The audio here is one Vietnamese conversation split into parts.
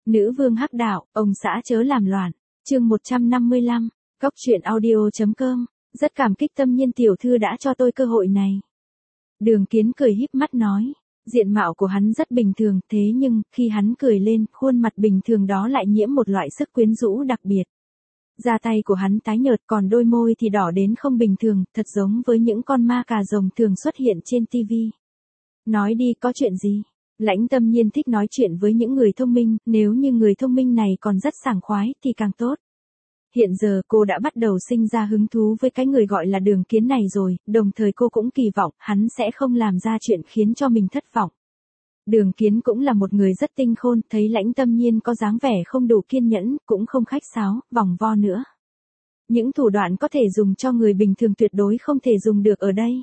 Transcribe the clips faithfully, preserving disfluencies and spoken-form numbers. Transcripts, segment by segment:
Nữ vương hắc đạo, ông xã chớ làm loạn. Chương một trăm năm mươi lăm, Cốc truyện audio.com. Rất cảm kích Tâm Nhiên tiểu thư đã cho tôi cơ hội này. Đường Kiến cười híp mắt nói. Diện mạo của hắn rất bình thường, thế nhưng, khi hắn cười lên, khuôn mặt bình thường đó lại nhiễm một loại sức quyến rũ đặc biệt. Da tay của hắn tái nhợt, còn đôi môi thì đỏ đến không bình thường, thật giống với những con ma cà rồng thường xuất hiện trên tivi. Nói đi, có chuyện gì? Lãnh Tâm Nhiên thích nói chuyện với những người thông minh, nếu như người thông minh này còn rất sảng khoái thì càng tốt. Hiện giờ cô đã bắt đầu sinh ra hứng thú với cái người gọi là Đường Kiến này rồi, đồng thời cô cũng kỳ vọng hắn sẽ không làm ra chuyện khiến cho mình thất vọng. Đường Kiến cũng là một người rất tinh khôn, thấy Lãnh Tâm Nhiên có dáng vẻ không đủ kiên nhẫn, cũng không khách sáo, vòng vo nữa. Những thủ đoạn có thể dùng cho người bình thường tuyệt đối không thể dùng được ở đây.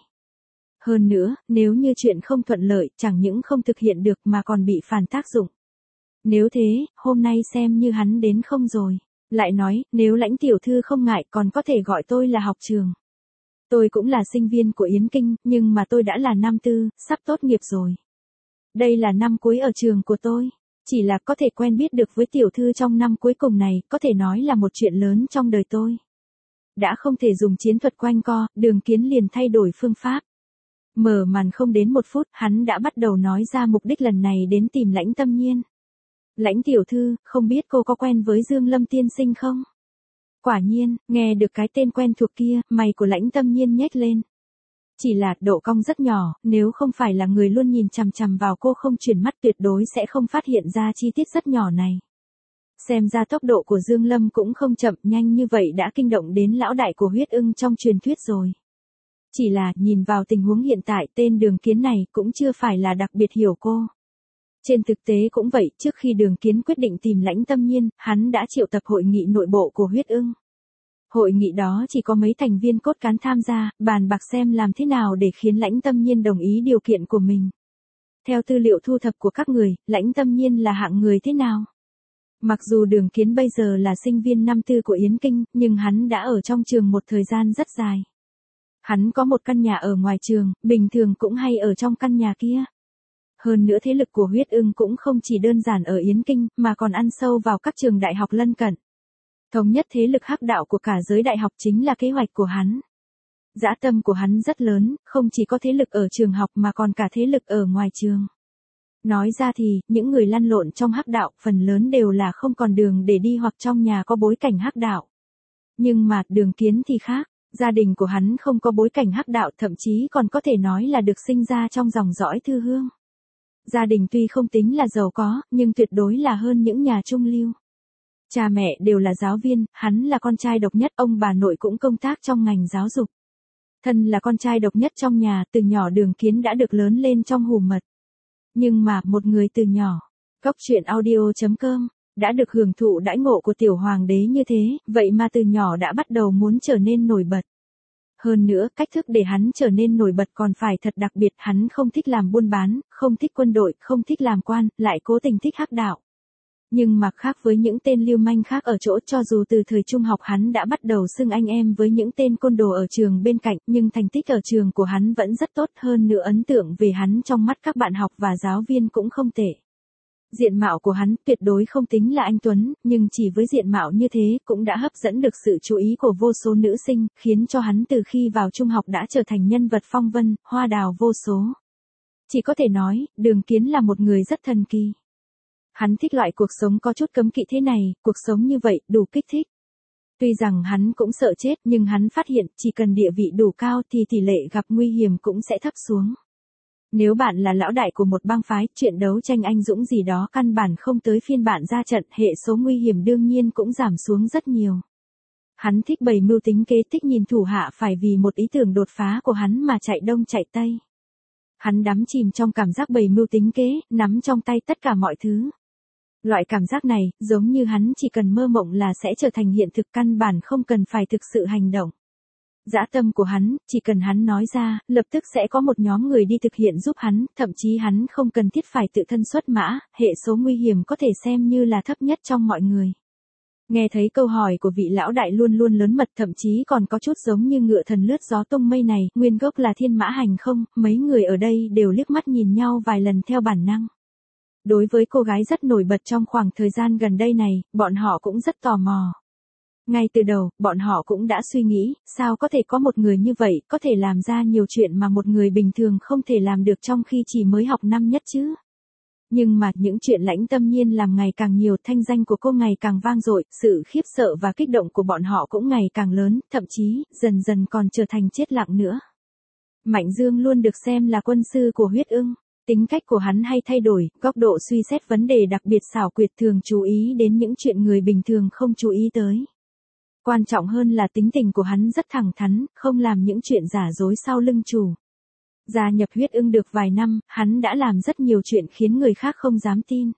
Hơn nữa, nếu như chuyện không thuận lợi, chẳng những không thực hiện được mà còn bị phản tác dụng. Nếu thế, hôm nay xem như hắn đến không rồi. Lại nói, nếu Lãnh tiểu thư không ngại còn có thể gọi tôi là học trường. Tôi cũng là sinh viên của Yến Kinh, nhưng mà tôi đã là năm tư, sắp tốt nghiệp rồi. Đây là năm cuối ở trường của tôi. Chỉ là có thể quen biết được với tiểu thư trong năm cuối cùng này, có thể nói là một chuyện lớn trong đời tôi. Đã không thể dùng chiến thuật quanh co, Đường Kiến liền thay đổi phương pháp. Mở màn không đến một phút, hắn đã bắt đầu nói ra mục đích lần này đến tìm Lãnh Tâm Nhiên. Lãnh tiểu thư, không biết cô có quen với Dương Lâm tiên sinh không? Quả nhiên, nghe được cái tên quen thuộc kia, mày của Lãnh Tâm Nhiên nhếch lên. Chỉ là độ cong rất nhỏ, nếu không phải là người luôn nhìn chằm chằm vào cô không chuyển mắt tuyệt đối sẽ không phát hiện ra chi tiết rất nhỏ này. Xem ra tốc độ của Dương Lâm cũng không chậm, nhanh như vậy đã kinh động đến lão đại của huyết ưng trong truyền thuyết rồi. Chỉ là, nhìn vào tình huống hiện tại, tên Đường Kiến này cũng chưa phải là đặc biệt hiểu cô. Trên thực tế cũng vậy, trước khi Đường Kiến quyết định tìm Lãnh Tâm Nhiên, hắn đã triệu tập hội nghị nội bộ của huyết ưng. Hội nghị đó chỉ có mấy thành viên cốt cán tham gia, bàn bạc xem làm thế nào để khiến Lãnh Tâm Nhiên đồng ý điều kiện của mình. Theo tư liệu thu thập của các người, Lãnh Tâm Nhiên là hạng người thế nào? Mặc dù Đường Kiến bây giờ là sinh viên năm tư của Yến Kinh, nhưng hắn đã ở trong trường một thời gian rất dài. Hắn có một căn nhà ở ngoài trường, bình thường cũng hay ở trong căn nhà kia. Hơn nữa thế lực của huyết ưng cũng không chỉ đơn giản ở Yến Kinh, mà còn ăn sâu vào các trường đại học lân cận. Thống nhất thế lực hắc đạo của cả giới đại học chính là kế hoạch của hắn. Dã tâm của hắn rất lớn, không chỉ có thế lực ở trường học mà còn cả thế lực ở ngoài trường. Nói ra thì, những người lăn lộn trong hắc đạo, phần lớn đều là không còn đường để đi hoặc trong nhà có bối cảnh hắc đạo. Nhưng mà, Đường Kiến thì khác. Gia đình của hắn không có bối cảnh hắc đạo, thậm chí còn có thể nói là được sinh ra trong dòng dõi thư hương. Gia đình tuy không tính là giàu có, nhưng tuyệt đối là hơn những nhà trung lưu. Cha mẹ đều là giáo viên, hắn là con trai độc nhất, ông bà nội cũng công tác trong ngành giáo dục. Thân là con trai độc nhất trong nhà, từ nhỏ Đường Kiến đã được lớn lên trong hù mật. Nhưng mà, một người từ nhỏ, Cốc truyện audio.com, đã được hưởng thụ đãi ngộ của tiểu hoàng đế như thế, vậy mà từ nhỏ đã bắt đầu muốn trở nên nổi bật. Hơn nữa, cách thức để hắn trở nên nổi bật còn phải thật đặc biệt, hắn không thích làm buôn bán, không thích quân đội, không thích làm quan, lại cố tình thích hắc đạo. Nhưng mà khác với những tên lưu manh khác ở chỗ, cho dù từ thời trung học hắn đã bắt đầu xưng anh em với những tên côn đồ ở trường bên cạnh, nhưng thành tích ở trường của hắn vẫn rất tốt, hơn nữa ấn tượng về hắn trong mắt các bạn học và giáo viên cũng không tệ. Diện mạo của hắn tuyệt đối không tính là anh tuấn, nhưng chỉ với diện mạo như thế cũng đã hấp dẫn được sự chú ý của vô số nữ sinh, khiến cho hắn từ khi vào trung học đã trở thành nhân vật phong vân, hoa đào vô số. Chỉ có thể nói, Đường Kiến là một người rất thần kỳ. Hắn thích loại cuộc sống có chút cấm kỵ thế này, cuộc sống như vậy đủ kích thích. Tuy rằng hắn cũng sợ chết, nhưng hắn phát hiện chỉ cần địa vị đủ cao thì tỷ lệ gặp nguy hiểm cũng sẽ thấp xuống. Nếu bạn là lão đại của một bang phái, chuyện đấu tranh anh dũng gì đó căn bản không tới phiên bạn ra trận, hệ số nguy hiểm đương nhiên cũng giảm xuống rất nhiều. Hắn thích bày mưu tính kế, thích nhìn thủ hạ phải vì một ý tưởng đột phá của hắn mà chạy đông chạy tây. Hắn đắm chìm trong cảm giác bày mưu tính kế, nắm trong tay tất cả mọi thứ. Loại cảm giác này, giống như hắn chỉ cần mơ mộng là sẽ trở thành hiện thực, căn bản không cần phải thực sự hành động. Dã tâm của hắn, chỉ cần hắn nói ra, lập tức sẽ có một nhóm người đi thực hiện giúp hắn, thậm chí hắn không cần thiết phải tự thân xuất mã, hệ số nguy hiểm có thể xem như là thấp nhất trong mọi người. Nghe thấy câu hỏi của vị lão đại luôn luôn lớn mật, thậm chí còn có chút giống như ngựa thần lướt gió tung mây này, nguyên gốc là thiên mã hành không, mấy người ở đây đều liếc mắt nhìn nhau vài lần theo bản năng. Đối với cô gái rất nổi bật trong khoảng thời gian gần đây này, bọn họ cũng rất tò mò. Ngay từ đầu, bọn họ cũng đã suy nghĩ, sao có thể có một người như vậy, có thể làm ra nhiều chuyện mà một người bình thường không thể làm được trong khi chỉ mới học năm nhất chứ. Nhưng mà những chuyện Lãnh Tâm Nhiên làm ngày càng nhiều, thanh danh của cô ngày càng vang dội, sự khiếp sợ và kích động của bọn họ cũng ngày càng lớn, thậm chí, dần dần còn trở thành chết lặng nữa. Mạnh Dương luôn được xem là quân sư của Huyết Ưng. Tính cách của hắn hay thay đổi, góc độ suy xét vấn đề đặc biệt xảo quyệt, thường chú ý đến những chuyện người bình thường không chú ý tới. Quan trọng hơn là tính tình của hắn rất thẳng thắn, không làm những chuyện giả dối sau lưng chủ. Gia nhập Huyết Ưng được vài năm, hắn đã làm rất nhiều chuyện khiến người khác không dám tin.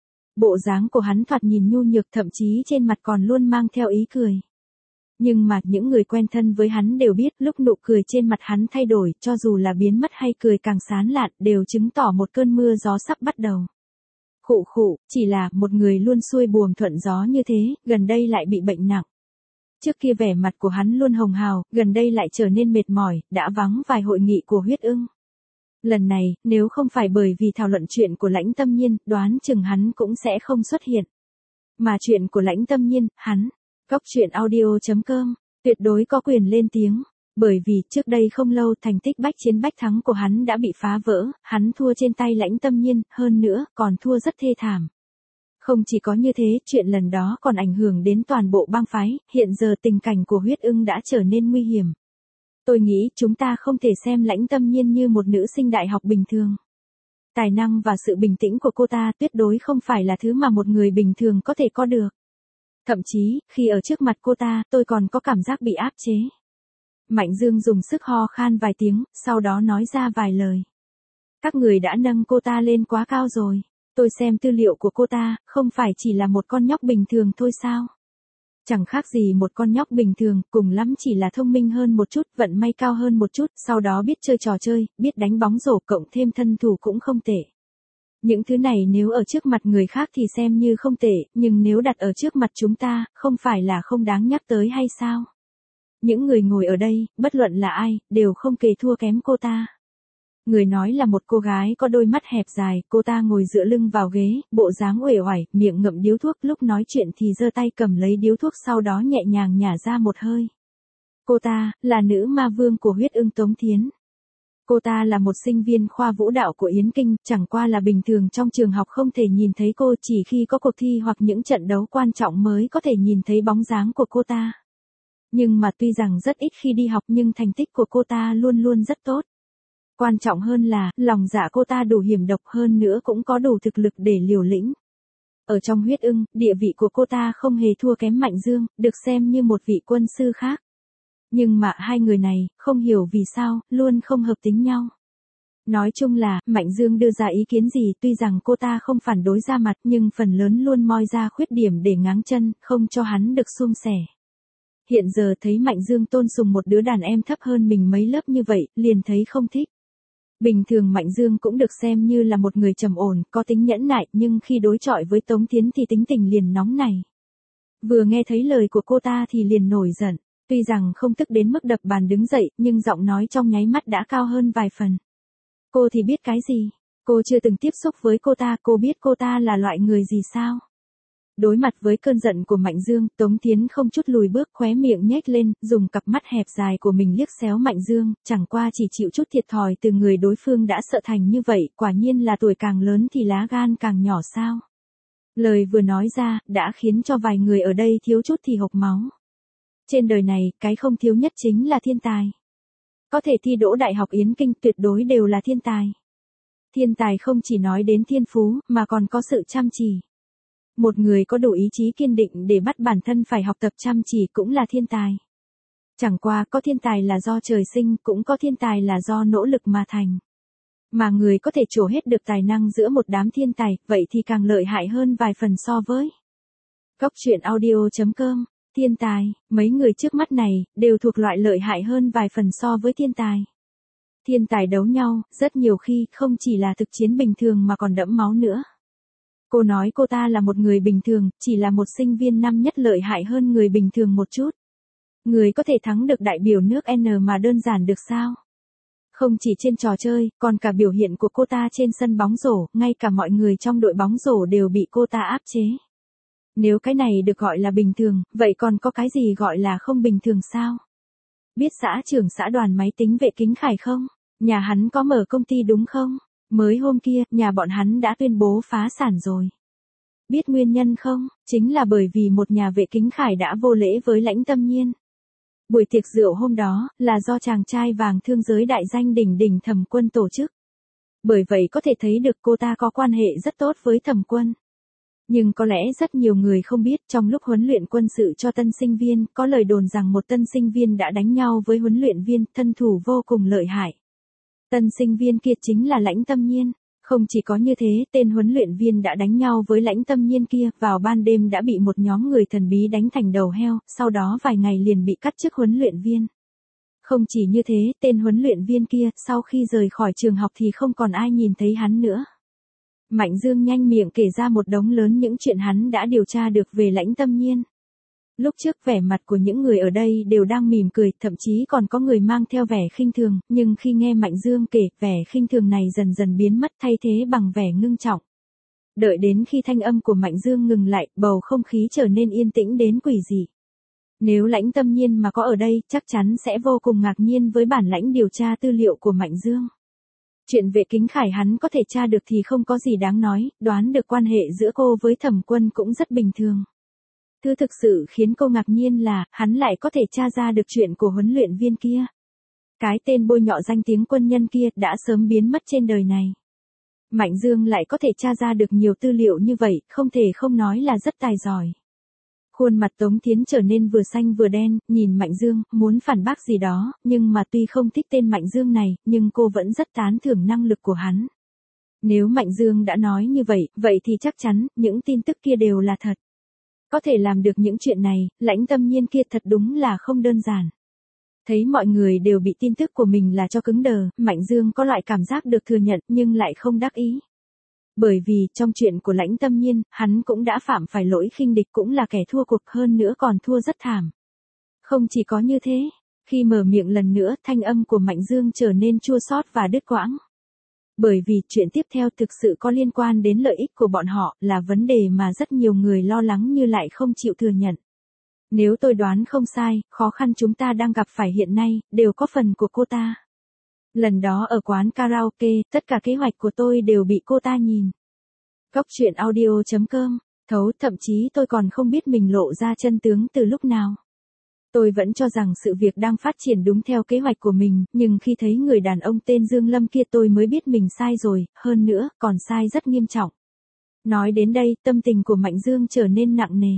Bộ dáng của hắn thoạt nhìn nhu nhược, thậm chí trên mặt còn luôn mang theo ý cười. Nhưng mà những người quen thân với hắn đều biết, lúc nụ cười trên mặt hắn thay đổi, cho dù là biến mất hay cười càng sán lạn, đều chứng tỏ một cơn mưa gió sắp bắt đầu. Khụ khụ, chỉ là một người luôn xuôi buồm thuận gió như thế, gần đây lại bị bệnh nặng. Trước kia vẻ mặt của hắn luôn hồng hào, gần đây lại trở nên mệt mỏi, đã vắng vài hội nghị của Huyết Ưng. Lần này, nếu không phải bởi vì thảo luận chuyện của Lãnh Tâm Nhiên, đoán chừng hắn cũng sẽ không xuất hiện. Mà chuyện của Lãnh Tâm Nhiên, hắn, Cóc truyện audio chấm com, tuyệt đối có quyền lên tiếng. Bởi vì, trước đây không lâu thành tích bách chiến bách thắng của hắn đã bị phá vỡ, hắn thua trên tay Lãnh Tâm Nhiên, hơn nữa, còn thua rất thê thảm. Không chỉ có như thế, chuyện lần đó còn ảnh hưởng đến toàn bộ bang phái, hiện giờ tình cảnh của Huyết Ưng đã trở nên nguy hiểm. Tôi nghĩ chúng ta không thể xem Lãnh Tâm Nhiên như một nữ sinh đại học bình thường. Tài năng và sự bình tĩnh của cô ta tuyệt đối không phải là thứ mà một người bình thường có thể có được. Thậm chí, khi ở trước mặt cô ta, tôi còn có cảm giác bị áp chế. Mạnh Dương dùng sức ho khan vài tiếng, sau đó nói ra vài lời. Các người đã nâng cô ta lên quá cao rồi. Tôi xem tư liệu của cô ta, không phải chỉ là một con nhóc bình thường thôi sao? Chẳng khác gì một con nhóc bình thường, cùng lắm chỉ là thông minh hơn một chút, vận may cao hơn một chút, sau đó biết chơi trò chơi, biết đánh bóng rổ, cộng thêm thân thủ cũng không tệ. Những thứ này nếu ở trước mặt người khác thì xem như không tệ, nhưng nếu đặt ở trước mặt chúng ta, không phải là không đáng nhắc tới hay sao? Những người ngồi ở đây, bất luận là ai, đều không kề thua kém cô ta. Người nói là một cô gái có đôi mắt hẹp dài, cô ta ngồi dựa lưng vào ghế, bộ dáng uể oải, miệng ngậm điếu thuốc, lúc nói chuyện thì giơ tay cầm lấy điếu thuốc, sau đó nhẹ nhàng nhả ra một hơi. Cô ta, là nữ ma vương của Huyết Ưng Tống Thiến. Cô ta là một sinh viên khoa vũ đạo của Yến Kinh, chẳng qua là bình thường trong trường học không thể nhìn thấy cô, chỉ khi có cuộc thi hoặc những trận đấu quan trọng mới có thể nhìn thấy bóng dáng của cô ta. Nhưng mà tuy rằng rất ít khi đi học nhưng thành tích của cô ta luôn luôn rất tốt. Quan trọng hơn là, lòng dạ cô ta đủ hiểm độc, hơn nữa cũng có đủ thực lực để liều lĩnh. Ở trong Huyết Ưng, địa vị của cô ta không hề thua kém Mạnh Dương, được xem như một vị quân sư khác. Nhưng mà hai người này, không hiểu vì sao, luôn không hợp tính nhau. Nói chung là, Mạnh Dương đưa ra ý kiến gì, tuy rằng cô ta không phản đối ra mặt, nhưng phần lớn luôn moi ra khuyết điểm để ngáng chân, không cho hắn được suôn sẻ. Hiện giờ thấy Mạnh Dương tôn sùng một đứa đàn em thấp hơn mình mấy lớp như vậy, liền thấy không thích. Bình thường Mạnh Dương cũng được xem như là một người trầm ổn, có tính nhẫn nại, nhưng khi đối chọi với Tống Thiến thì tính tình liền nóng này. Vừa nghe thấy lời của cô ta thì liền nổi giận, tuy rằng không tức đến mức đập bàn đứng dậy, nhưng giọng nói trong nháy mắt đã cao hơn vài phần. Cô thì biết cái gì? Cô chưa từng tiếp xúc với cô ta, cô biết cô ta là loại người gì sao? Đối mặt với cơn giận của Mạnh Dương, Tống Thiến không chút lùi bước, khóe miệng nhếch lên, dùng cặp mắt hẹp dài của mình liếc xéo Mạnh Dương, chẳng qua chỉ chịu chút thiệt thòi từ người đối phương đã sợ thành như vậy, quả nhiên là tuổi càng lớn thì lá gan càng nhỏ sao. Lời vừa nói ra, đã khiến cho vài người ở đây thiếu chút thì hộc máu. Trên đời này, cái không thiếu nhất chính là thiên tài. Có thể thi đỗ Đại học Yến Kinh tuyệt đối đều là thiên tài. Thiên tài không chỉ nói đến thiên phú, mà còn có sự chăm chỉ. Một người có đủ ý chí kiên định để bắt bản thân phải học tập chăm chỉ cũng là thiên tài. Chẳng qua có thiên tài là do trời sinh, cũng có thiên tài là do nỗ lực mà thành. Mà người có thể trổ hết được tài năng giữa một đám thiên tài, vậy thì càng lợi hại hơn vài phần so với. Cóc truyện audio chấm com, thiên tài, mấy người trước mắt này, đều thuộc loại lợi hại hơn vài phần so với thiên tài. Thiên tài đấu nhau, rất nhiều khi, không chỉ là thực chiến bình thường mà còn đẫm máu nữa. Cô nói cô ta là một người bình thường, chỉ là một sinh viên năm nhất lợi hại hơn người bình thường một chút. Người có thể thắng được đại biểu nước N mà đơn giản được sao? Không chỉ trên trò chơi, còn cả biểu hiện của cô ta trên sân bóng rổ, ngay cả mọi người trong đội bóng rổ đều bị cô ta áp chế. Nếu cái này được gọi là bình thường, vậy còn có cái gì gọi là không bình thường sao? Biết xã trưởng xã đoàn máy tính Vệ Kính Khải không? Nhà hắn có mở công ty đúng không? Mới hôm kia, nhà bọn hắn đã tuyên bố phá sản rồi. Biết nguyên nhân không? Chính là bởi vì một nhà Vệ Kính Khải đã vô lễ với Lãnh Tâm Nhiên. Buổi tiệc rượu hôm đó, là do chàng trai vàng thương giới đại danh đỉnh đỉnh Thẩm Quân tổ chức. Bởi vậy có thể thấy được cô ta có quan hệ rất tốt với Thẩm Quân. Nhưng có lẽ rất nhiều người không biết, trong lúc huấn luyện quân sự cho tân sinh viên, có lời đồn rằng một tân sinh viên đã đánh nhau với huấn luyện viên, thân thủ vô cùng lợi hại. Tân sinh viên kia chính là Lãnh Tâm Nhiên. Không chỉ có như thế, tên huấn luyện viên đã đánh nhau với Lãnh Tâm Nhiên kia, vào ban đêm đã bị một nhóm người thần bí đánh thành đầu heo, sau đó vài ngày liền bị cắt chức huấn luyện viên. Không chỉ như thế, tên huấn luyện viên kia, sau khi rời khỏi trường học thì không còn ai nhìn thấy hắn nữa. Mạnh Dương nhanh miệng kể ra một đống lớn những chuyện hắn đã điều tra được về Lãnh Tâm Nhiên. Lúc trước vẻ mặt của những người ở đây đều đang mỉm cười, thậm chí còn có người mang theo vẻ khinh thường, nhưng khi nghe Mạnh Dương kể, vẻ khinh thường này dần dần biến mất thay thế bằng vẻ ngưng trọng. Đợi đến khi thanh âm của Mạnh Dương ngừng lại, bầu không khí trở nên yên tĩnh đến quỷ dị. Nếu Lãnh Tâm Nhiên mà có ở đây, chắc chắn sẽ vô cùng ngạc nhiên với bản lãnh điều tra tư liệu của Mạnh Dương. Chuyện Vệ Kính Khải hắn có thể tra được thì không có gì đáng nói, đoán được quan hệ giữa cô với Thẩm Quân cũng rất bình thường. Thứ thực sự khiến cô ngạc nhiên là, hắn lại có thể tra ra được chuyện của huấn luyện viên kia. Cái tên bôi nhọ danh tiếng quân nhân kia đã sớm biến mất trên đời này. Mạnh Dương lại có thể tra ra được nhiều tư liệu như vậy, không thể không nói là rất tài giỏi. Khuôn mặt Tống Thiến trở nên vừa xanh vừa đen, nhìn Mạnh Dương, muốn phản bác gì đó, nhưng mà tuy không thích tên Mạnh Dương này, nhưng cô vẫn rất tán thưởng năng lực của hắn. Nếu Mạnh Dương đã nói như vậy, vậy thì chắc chắn, những tin tức kia đều là thật. Có thể làm được những chuyện này, Lãnh Tâm Nhiên kia thật đúng là không đơn giản. Thấy mọi người đều bị tin tức của mình là cho cứng đờ, Mạnh Dương có loại cảm giác được thừa nhận nhưng lại không đắc ý. Bởi vì, trong chuyện của Lãnh Tâm Nhiên, hắn cũng đã phạm phải lỗi khinh địch, cũng là kẻ thua cuộc, hơn nữa còn thua rất thảm. Không chỉ có như thế, khi mở miệng lần nữa, thanh âm của Mạnh Dương trở nên chua xót và đứt quãng. Bởi vì, chuyện tiếp theo thực sự có liên quan đến lợi ích của bọn họ, là vấn đề mà rất nhiều người lo lắng nhưng lại không chịu thừa nhận. Nếu tôi đoán không sai, khó khăn chúng ta đang gặp phải hiện nay, đều có phần của cô ta. Lần đó ở quán karaoke, tất cả kế hoạch của tôi đều bị cô ta nhìn. Góc truyện audio chấm com, thấu, thậm chí tôi còn không biết mình lộ ra chân tướng từ lúc nào. Tôi vẫn cho rằng sự việc đang phát triển đúng theo kế hoạch của mình, nhưng khi thấy người đàn ông tên Dương Lâm kia tôi mới biết mình sai rồi, hơn nữa, còn sai rất nghiêm trọng. Nói đến đây, tâm tình của Mạnh Dương trở nên nặng nề.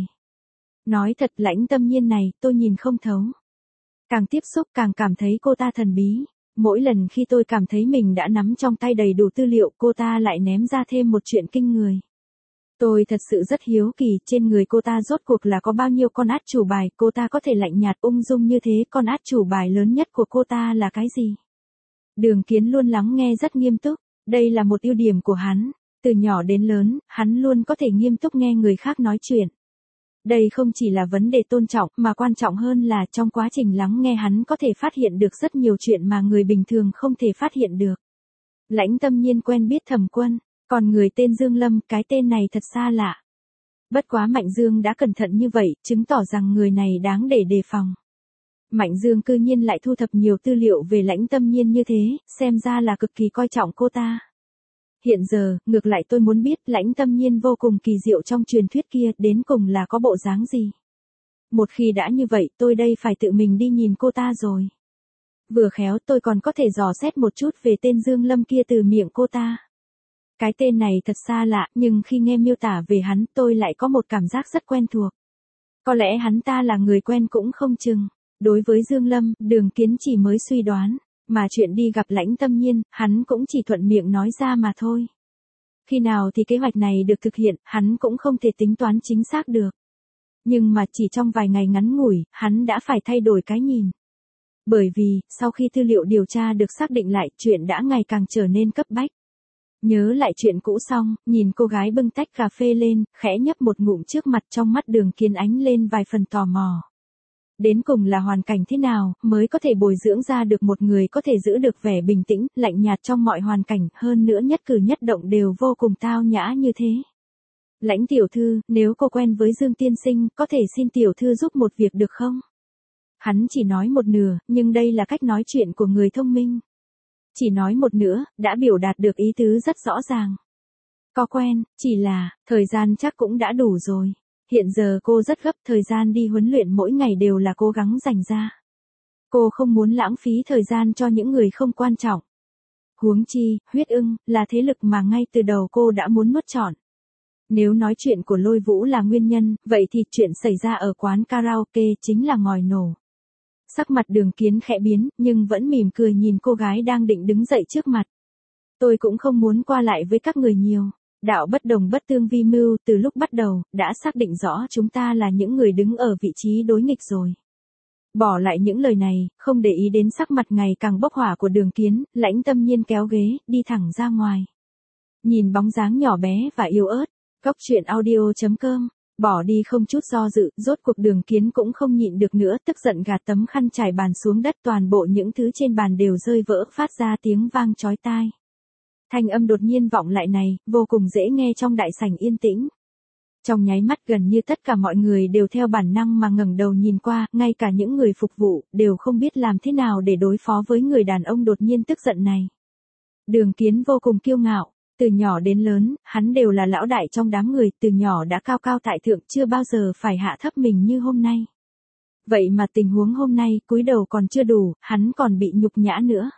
Nói thật, Lãnh Tâm Nhiên này, tôi nhìn không thấu. Càng tiếp xúc càng cảm thấy cô ta thần bí. Mỗi lần khi tôi cảm thấy mình đã nắm trong tay đầy đủ tư liệu, cô ta lại ném ra thêm một chuyện kinh người. Tôi thật sự rất hiếu kỳ, trên người cô ta rốt cuộc là có bao nhiêu con át chủ bài, cô ta có thể lạnh nhạt ung dung như thế, con át chủ bài lớn nhất của cô ta là cái gì? Đường Kiến luôn lắng nghe rất nghiêm túc, đây là một ưu điểm của hắn, từ nhỏ đến lớn, hắn luôn có thể nghiêm túc nghe người khác nói chuyện. Đây không chỉ là vấn đề tôn trọng, mà quan trọng hơn là trong quá trình lắng nghe hắn có thể phát hiện được rất nhiều chuyện mà người bình thường không thể phát hiện được. Lãnh Tâm Nhiên quen biết Thẩm Quân, còn người tên Dương Lâm, cái tên này thật xa lạ. Bất quá Mạnh Dương đã cẩn thận như vậy, chứng tỏ rằng người này đáng để đề phòng. Mạnh Dương cư nhiên lại thu thập nhiều tư liệu về Lãnh Tâm Nhiên như thế, xem ra là cực kỳ coi trọng cô ta. Hiện giờ, ngược lại tôi muốn biết Lãnh Tâm Nhiên vô cùng kỳ diệu trong truyền thuyết kia, đến cùng là có bộ dáng gì. Một khi đã như vậy, tôi đây phải tự mình đi nhìn cô ta rồi. Vừa khéo tôi còn có thể dò xét một chút về tên Dương Lâm kia từ miệng cô ta. Cái tên này thật xa lạ, nhưng khi nghe miêu tả về hắn tôi lại có một cảm giác rất quen thuộc. Có lẽ hắn ta là người quen cũng không chừng. Đối với Dương Lâm, Đường Kiến chỉ mới suy đoán, mà chuyện đi gặp Lãnh Tâm Nhiên, hắn cũng chỉ thuận miệng nói ra mà thôi. Khi nào thì kế hoạch này được thực hiện, hắn cũng không thể tính toán chính xác được. Nhưng mà chỉ trong vài ngày ngắn ngủi, hắn đã phải thay đổi cái nhìn. Bởi vì, sau khi tư liệu điều tra được xác định lại, chuyện đã ngày càng trở nên cấp bách. Nhớ lại chuyện cũ xong, nhìn cô gái bưng tách cà phê lên, khẽ nhấp một ngụm trước mặt, trong mắt Đường Kiến ánh lên vài phần tò mò. Đến cùng là hoàn cảnh thế nào, mới có thể bồi dưỡng ra được một người có thể giữ được vẻ bình tĩnh, lạnh nhạt trong mọi hoàn cảnh, hơn nữa nhất cử nhất động đều vô cùng tao nhã như thế. Lãnh tiểu thư, nếu cô quen với Dương tiên sinh, có thể xin tiểu thư giúp một việc được không? Hắn chỉ nói một nửa, nhưng đây là cách nói chuyện của người thông minh. Chỉ nói một nửa, đã biểu đạt được ý tứ rất rõ ràng. Có quen, chỉ là, thời gian chắc cũng đã đủ rồi. Hiện giờ cô rất gấp, thời gian đi huấn luyện mỗi ngày đều là cố gắng dành ra. Cô không muốn lãng phí thời gian cho những người không quan trọng. Huống chi, Huyết Ưng, là thế lực mà ngay từ đầu cô đã muốn nuốt trọn. Nếu nói chuyện của Lôi Vũ là nguyên nhân, vậy thì chuyện xảy ra ở quán karaoke chính là ngòi nổ. Sắc mặt Đường Kiến khẽ biến, nhưng vẫn mỉm cười nhìn cô gái đang định đứng dậy trước mặt. Tôi cũng không muốn qua lại với các người nhiều. Đạo bất đồng bất tương vi mưu, từ lúc bắt đầu, đã xác định rõ chúng ta là những người đứng ở vị trí đối nghịch rồi. Bỏ lại những lời này, không để ý đến sắc mặt ngày càng bốc hỏa của Đường Kiến, Lãnh Tâm Nhiên kéo ghế, đi thẳng ra ngoài. Nhìn bóng dáng nhỏ bé và yếu ớt, Cóc truyện audio chấm com, bỏ đi không chút do dự, rốt cuộc Đường Kiến cũng không nhịn được nữa, tức giận gạt tấm khăn trải bàn xuống đất, toàn bộ những thứ trên bàn đều rơi vỡ, phát ra tiếng vang chói tai. Thanh âm đột nhiên vọng lại này, vô cùng dễ nghe trong đại sảnh yên tĩnh. Trong nháy mắt gần như tất cả mọi người đều theo bản năng mà ngẩng đầu nhìn qua, ngay cả những người phục vụ, đều không biết làm thế nào để đối phó với người đàn ông đột nhiên tức giận này. Đường Kiến vô cùng kiêu ngạo, từ nhỏ đến lớn, hắn đều là lão đại trong đám người, từ nhỏ đã cao cao tại thượng, chưa bao giờ phải hạ thấp mình như hôm nay. Vậy mà tình huống hôm nay, cúi đầu còn chưa đủ, hắn còn bị nhục nhã nữa.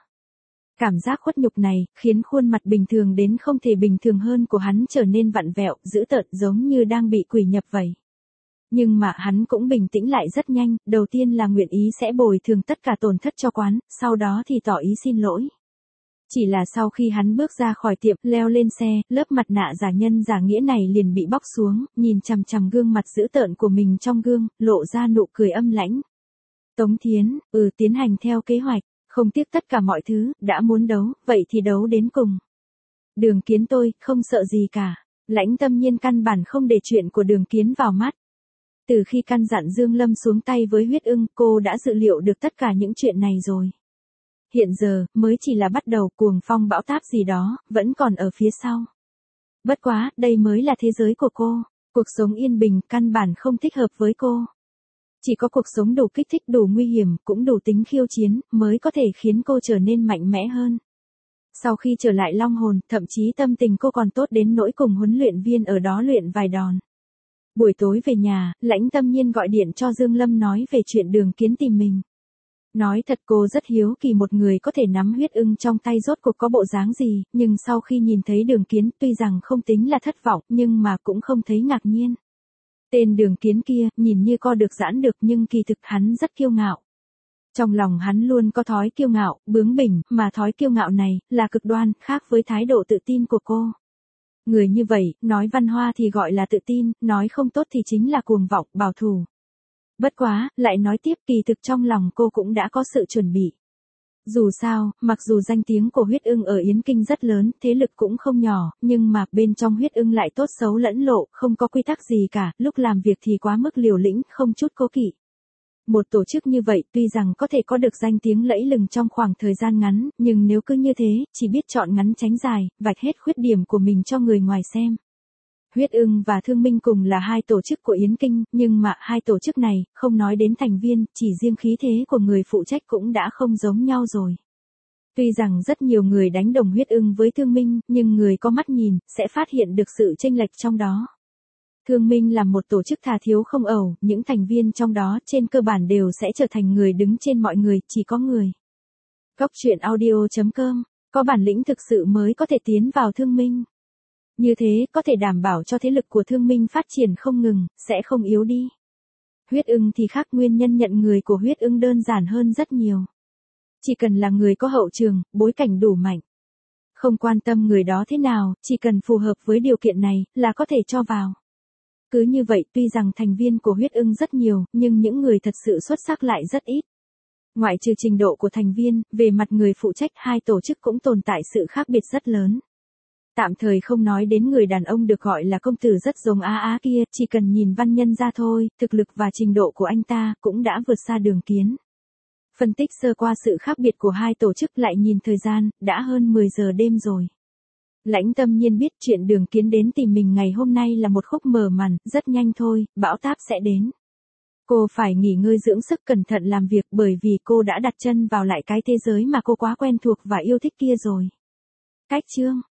Cảm giác khuất nhục này, khiến khuôn mặt bình thường đến không thể bình thường hơn của hắn trở nên vặn vẹo, dữ tợn giống như đang bị quỷ nhập vậy. Nhưng mà hắn cũng bình tĩnh lại rất nhanh, đầu tiên là nguyện ý sẽ bồi thường tất cả tổn thất cho quán, sau đó thì tỏ ý xin lỗi. Chỉ là sau khi hắn bước ra khỏi tiệm, leo lên xe, lớp mặt nạ giả nhân giả nghĩa này liền bị bóc xuống, nhìn chằm chằm gương mặt dữ tợn của mình trong gương, lộ ra nụ cười âm lãnh. Tống Thiến, ừ tiến hành theo kế hoạch. Không tiếc tất cả mọi thứ, đã muốn đấu, vậy thì đấu đến cùng. Đường Kiến tôi, không sợ gì cả. Lãnh Tâm Nhiên căn bản không để chuyện của Đường Kiến vào mắt. Từ khi căn dặn Dương Lâm xuống tay với Huyết Ưng, cô đã dự liệu được tất cả những chuyện này rồi. Hiện giờ, mới chỉ là bắt đầu, cuồng phong bão táp gì đó, vẫn còn ở phía sau. Bất quá, đây mới là thế giới của cô. Cuộc sống yên bình, căn bản không thích hợp với cô. Chỉ có cuộc sống đủ kích thích, đủ nguy hiểm, cũng đủ tính khiêu chiến, mới có thể khiến cô trở nên mạnh mẽ hơn. Sau khi trở lại Long Hồn, thậm chí tâm tình cô còn tốt đến nỗi cùng huấn luyện viên ở đó luyện vài đòn. Buổi tối về nhà, Lãnh Tâm Nhiên gọi điện cho Dương Lâm nói về chuyện Đường Kiến tìm mình. Nói thật cô rất hiếu kỳ một người có thể nắm Huyết Ưng trong tay rốt cuộc có bộ dáng gì, nhưng sau khi nhìn thấy Đường Kiến, tuy rằng không tính là thất vọng, nhưng mà cũng không thấy ngạc nhiên. Tên Đường Kiến kia, nhìn như co được giãn được nhưng kỳ thực hắn rất kiêu ngạo. Trong lòng hắn luôn có thói kiêu ngạo, bướng bỉnh, mà thói kiêu ngạo này, là cực đoan, khác với thái độ tự tin của cô. Người như vậy, nói văn hoa thì gọi là tự tin, nói không tốt thì chính là cuồng vọng, bảo thủ. Bất quá, lại nói tiếp kỳ thực trong lòng cô cũng đã có sự chuẩn bị. Dù sao, mặc dù danh tiếng của Huyết Ưng ở Yến Kinh rất lớn, thế lực cũng không nhỏ, nhưng mà bên trong Huyết Ưng lại tốt xấu lẫn lộ, không có quy tắc gì cả, lúc làm việc thì quá mức liều lĩnh, không chút cố kỵ. Một tổ chức như vậy tuy rằng có thể có được danh tiếng lẫy lừng trong khoảng thời gian ngắn, nhưng nếu cứ như thế, chỉ biết chọn ngắn tránh dài, vạch hết khuyết điểm của mình cho người ngoài xem. Huyết Ưng và Thương Minh cùng là hai tổ chức của Yến Kinh, nhưng mà hai tổ chức này, không nói đến thành viên, chỉ riêng khí thế của người phụ trách cũng đã không giống nhau rồi. Tuy rằng rất nhiều người đánh đồng Huyết Ưng với Thương Minh, nhưng người có mắt nhìn, sẽ phát hiện được sự chênh lệch trong đó. Thương Minh là một tổ chức thà thiếu không ẩu, những thành viên trong đó trên cơ bản đều sẽ trở thành người đứng trên mọi người, chỉ có người. Cóc truyện audio chấm com, có bản lĩnh thực sự mới có thể tiến vào Thương Minh. Như thế, có thể đảm bảo cho thế lực của Thương Minh phát triển không ngừng, sẽ không yếu đi. Huyết Ưng thì khác, nguyên nhân nhận người của Huyết Ưng đơn giản hơn rất nhiều. Chỉ cần là người có hậu trường, bối cảnh đủ mạnh. Không quan tâm người đó thế nào, chỉ cần phù hợp với điều kiện này, là có thể cho vào. Cứ như vậy, tuy rằng thành viên của Huyết Ưng rất nhiều, nhưng những người thật sự xuất sắc lại rất ít. Ngoại trừ trình độ của thành viên, về mặt người phụ trách hai tổ chức cũng tồn tại sự khác biệt rất lớn. Tạm thời không nói đến người đàn ông được gọi là công tử rất giống Á Á kia, chỉ cần nhìn văn nhân ra thôi, thực lực và trình độ của anh ta cũng đã vượt xa Đường Kiến. Phân tích sơ qua sự khác biệt của hai tổ chức lại nhìn thời gian, đã hơn mười giờ đêm rồi. Lãnh Tâm Nhiên biết chuyện Đường Kiến đến tìm mình ngày hôm nay là một khúc mở màn, rất nhanh thôi, bão táp sẽ đến. Cô phải nghỉ ngơi dưỡng sức cẩn thận làm việc bởi vì cô đã đặt chân vào lại cái thế giới mà cô quá quen thuộc và yêu thích kia rồi. Cách chương